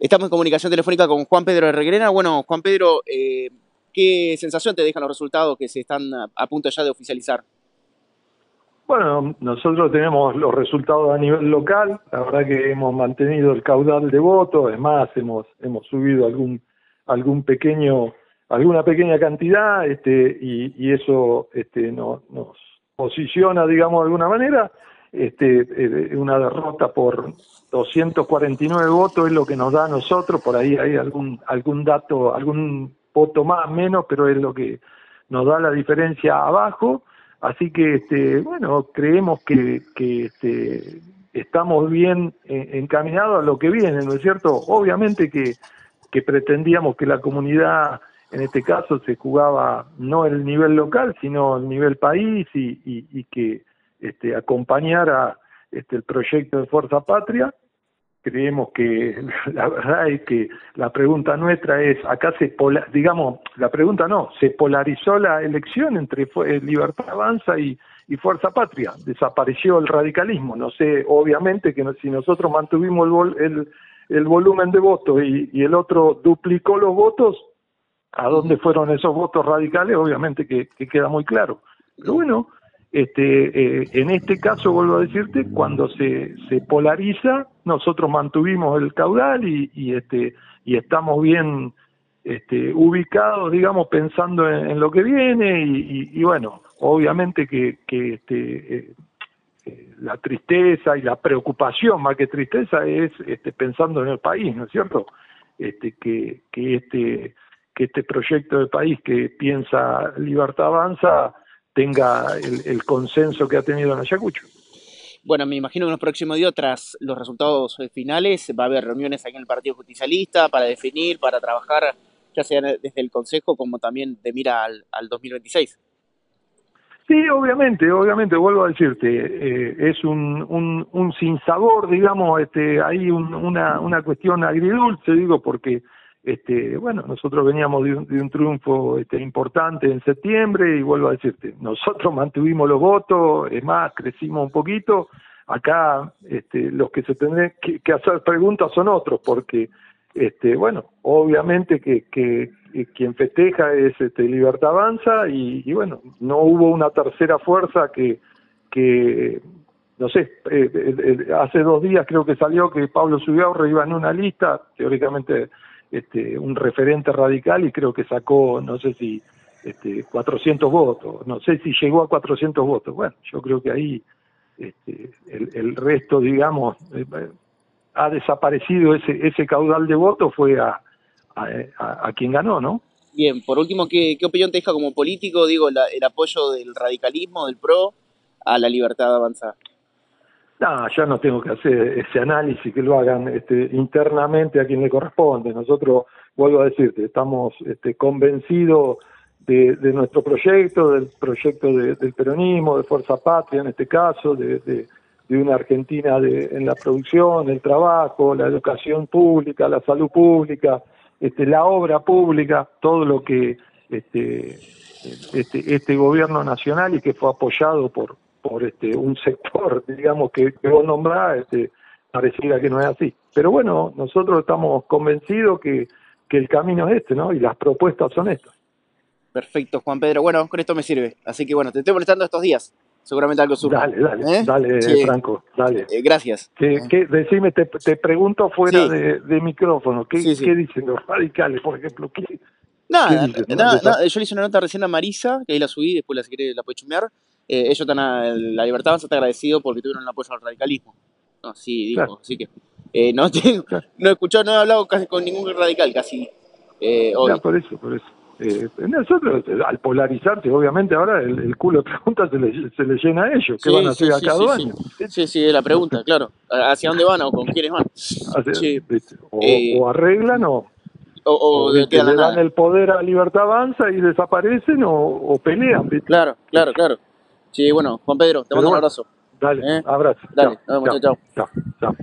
Estamos en comunicación telefónica con Juan Pedro de Reguerena. Bueno, Juan Pedro, ¿qué sensación te dejan los resultados que se están a punto ya de oficializar? Bueno, nosotros tenemos los resultados a nivel local. La verdad que hemos mantenido el caudal de votos. Es más, hemos subido alguna pequeña cantidad, y eso nos posiciona, digamos, de alguna manera. Una derrota por 249 votos es lo que nos da a nosotros. Por ahí hay algún dato, algún voto más, menos, pero es lo que nos da la diferencia abajo. Así que, bueno, creemos que estamos bien encaminados a lo que viene, ¿no es cierto? Obviamente que pretendíamos que la comunidad, en este caso, se jugaba no el nivel local, sino el nivel país, y que acompañara el proyecto de Fuerza Patria. Creemos que la verdad es que la pregunta nuestra es, acá se polarizó la elección entre Libertad Avanza y Fuerza Patria. Desapareció el radicalismo. No sé, obviamente que si nosotros mantuvimos el volumen de votos y el otro duplicó los votos, ¿a dónde fueron esos votos radicales? Obviamente que queda muy claro. Pero bueno, en este caso, vuelvo a decirte, cuando se polariza, nosotros mantuvimos el caudal y estamos bien ubicados, digamos, pensando en lo que viene, y bueno, obviamente que la tristeza y la preocupación, más que tristeza, es pensando en el país, ¿no es cierto? Que este proyecto de país que piensa Libertad Avanza tenga el consenso que ha tenido en Ayacucho. Bueno, me imagino que en los próximos días, tras los resultados finales, va a haber reuniones aquí en el Partido Justicialista para definir, para trabajar, ya sea desde el Consejo como también de mira al 2026. Sí, obviamente, vuelvo a decirte, es un sinsabor, digamos, hay una cuestión agridulce, digo, porque bueno, nosotros veníamos de un triunfo importante en septiembre, y vuelvo a decirte, nosotros mantuvimos los votos, es más, crecimos un poquito. Acá los que se tendrán que hacer preguntas son otros, porque bueno, obviamente que quien festeja es Libertad Avanza, y bueno, no hubo una tercera fuerza que no sé, hace 2 días creo que salió que Pablo Zubiaurre iba en una lista, teóricamente un referente radical, y creo que sacó, no sé si 400 votos, no sé si llegó a 400 votos. Bueno, yo creo que ahí el resto, digamos, ha desaparecido ese caudal de votos, fue a quien ganó, ¿no? Bien, por último, ¿qué opinión te deja como político, digo, el apoyo del radicalismo, del PRO, a la Libertad Avanza? No, ya no tengo que hacer ese análisis, que lo hagan internamente a quien le corresponde. Nosotros, vuelvo a decirte, estamos convencidos de nuestro proyecto, del proyecto del peronismo, de Fuerza Patria en este caso, de una Argentina en la producción, el trabajo, la educación pública, la salud pública, la obra pública, todo lo que este gobierno nacional, y que fue apoyado por un sector, digamos, que vos nombrás, pareciera que no es así. Pero bueno, nosotros estamos convencidos que el camino es ¿no? Y las propuestas son estas. Perfecto, Juan Pedro. Bueno, con esto me sirve. Así que bueno, te estoy molestando estos días. Seguramente algo surja. Dale, Sí. Franco, dale. Gracias. Decime, te pregunto fuera de micrófono, ¿qué dicen los radicales, por ejemplo? Nada, ¿Qué dicen? nada. Yo le hice una nota recién a Marisa, que ahí la subí, después la si querés la puede chumear. Ellos están la Libertad Avanza está agradecido porque tuvieron el apoyo al radicalismo. No, sí, dijo. Claro. Así que no he escuchado, no he hablado casi con ningún radical casi hoy. Por eso. Nosotros, al polarizarse, obviamente ahora el culo de preguntas se le llena a ellos. ¿Qué van a hacer a cada año? Sí, es la pregunta, claro. ¿Hacia dónde van o con quiénes van? O arreglan o le dan el poder a Libertad Avanza y desaparecen, o pelean, ¿viste? Claro. Sí, bueno, Juan Pedro, te mando un abrazo. Dale, abrazo. Dale, nos vemos, chao.